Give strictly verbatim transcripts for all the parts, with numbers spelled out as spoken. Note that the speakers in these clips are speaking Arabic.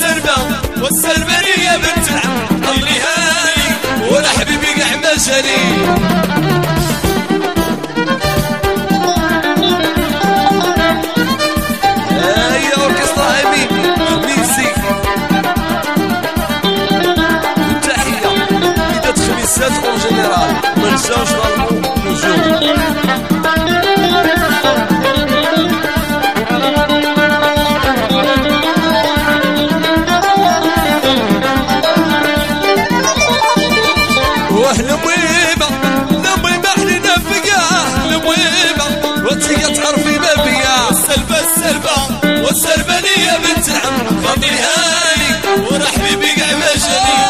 السربة والسربانية بنت العم طيلي هاني ولا حبيبي قاع مجاني. en général, من شاش ضربوا نجوم. واه المويبة المويبة حلينا فيها المويبة وتيجي تعرفي ما فيها السلبة السلبة والسلبانية بنت العم فاضي هاني ورا حبيبي قاع مجاني.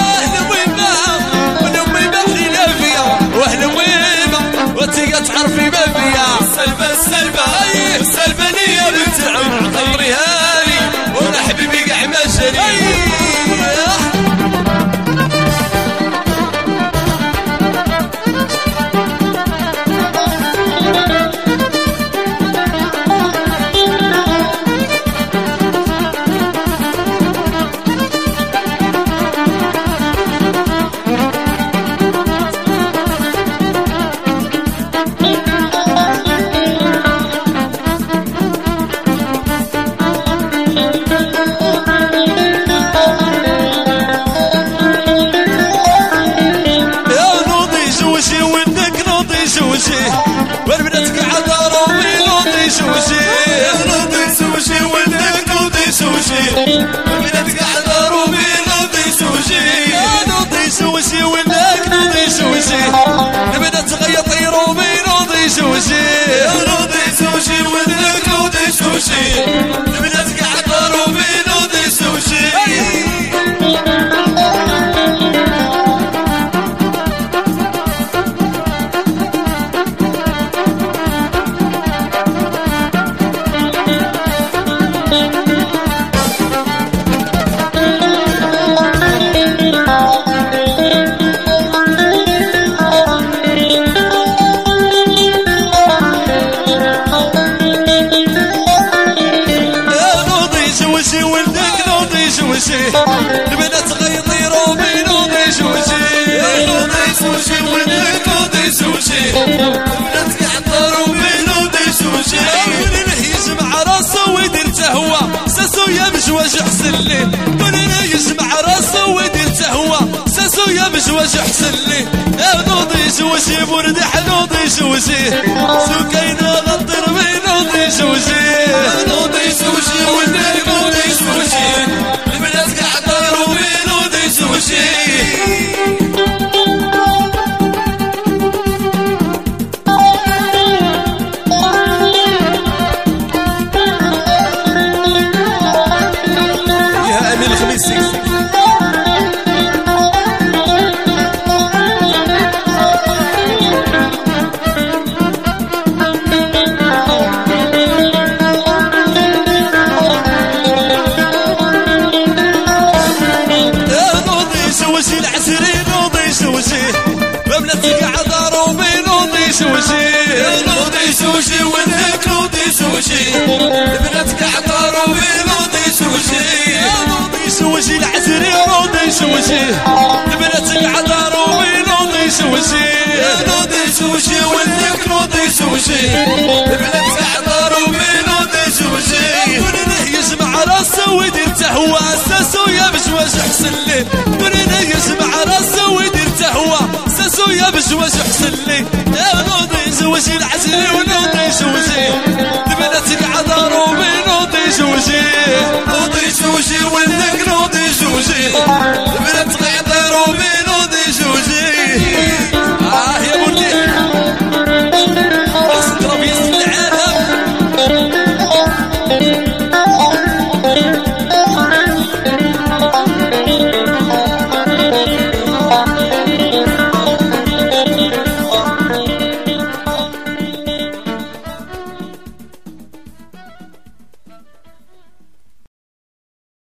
تعرفي ما فيها السلبة السلبة السلبانية بنت العم طيري هاني وانا حبيبي قاع مجاني. والبنات قاعدة رومي نوضي شوشي نوضي سوشي ولدك نوضي شوشي والبنات قاعدة رومي نوضي شوشي نوضي شوشي ولدك نوضي شوشي البنات غيطي رومي نوضي شوشي نوضي شوشي ولدك نوضي شوشي البنات قاعدة رومي نوضي شوشي. البنات غيطي رومي نوضي شوشي نوضي شوشي ولدك نوضي شوشي البنات قاعدة رومي نوضي شوشي ولله يجمع راسو ويدير تهوى ساسو يا مجواج حسن ليه ولله يجمع راسو ويدير تهوى ساسو يا مجواج حسن ليه نوضي شوشي بردح نوضي شوشي سكينة غطي رمي نوضي شوشي نوضي شوشي ولدك نوضي شوشي البنات قاعدة رومي نوضي شوشي. يا أمين الخميسي بناتي قاعدة رومي نوضي شوشي نوضي شوشي ولدك نوضي شوشي البنات قاعدة رومي نوضي شوشي نوضي شوشي العسري نوضي شوشي البنات قاعدة رومي نوضي شوشي نوضي شوشي ولدك نوضي شوشي البنات قاعدة رومي نوضي شوشي ولله يجمع راسه ويدير تهوى ساسو يا بجواج حسن ليه ولله يجمع راسه ويدير تهوى ساسو يا بجواج حسن ليه نوضي شوشي العسلي ونوضي شوشي البنات قاعدة رومي نوضي شوشي نوضي شوشي ولدك نوضي شوشي البنات قاعدة رومي